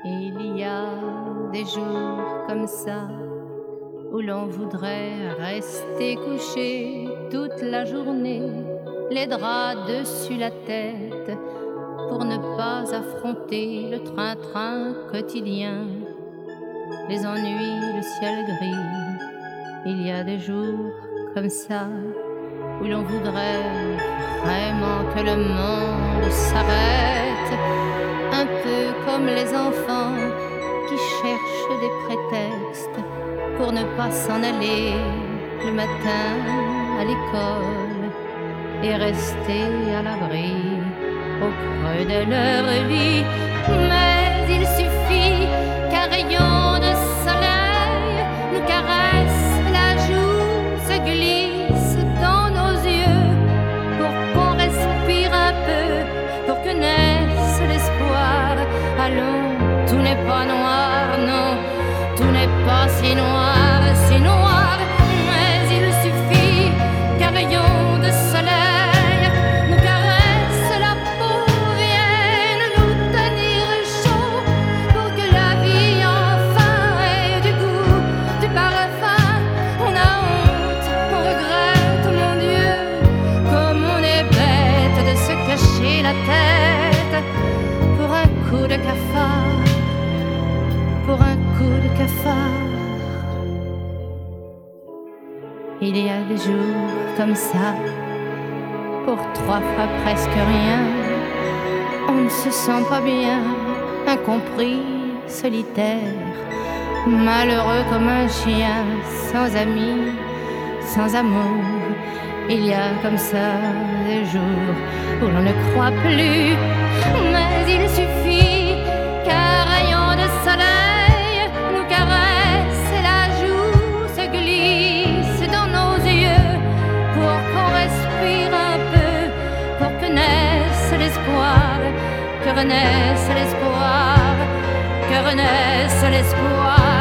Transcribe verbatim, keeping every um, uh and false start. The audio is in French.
Et il y a des jours comme ça où l'on voudrait rester couché toute la journée, les draps dessus la tête, pour ne pas affronter le train-train quotidien, les ennuis, le ciel gris. Il y a des jours comme ça où l'on voudrait vraiment que le monde s'arrête, un peu comme les enfants qui cherchent des prétextes pour ne pas s'en aller le matin à l'école et rester à l'abri au creux de leur lit. Mais il suffit qu'un rayon de soleil nous caresse la joue, se glisse dans nos yeux pour qu'on respire un peu, pour que naisse l'espoir. Allons, tout n'est pas noir, non, tout n'est pas si noir, si noir. Mais il suffit qu'un rayon de soleil nous caresse la peau, vienne nous tenir chaud, pour que la vie enfin ait du goût, du parfum. On a honte, on regrette, mon Dieu, comme on est bête de se cacher la tête pour un coup de cafard, pour un coup de cafard. Il y a des jours comme ça, pour trois fois presque rien, on ne se sent pas bien, incompris, solitaire, malheureux comme un chien, sans amis, sans amour. Il y a comme ça des jours où l'on ne croit plus, mais il suffit qu'un rayon de soleil nous caresse la joue, se glisse dans nos yeux pour qu'on respire un peu, pour que naisse l'espoir, que renaisse l'espoir, que renaisse l'espoir.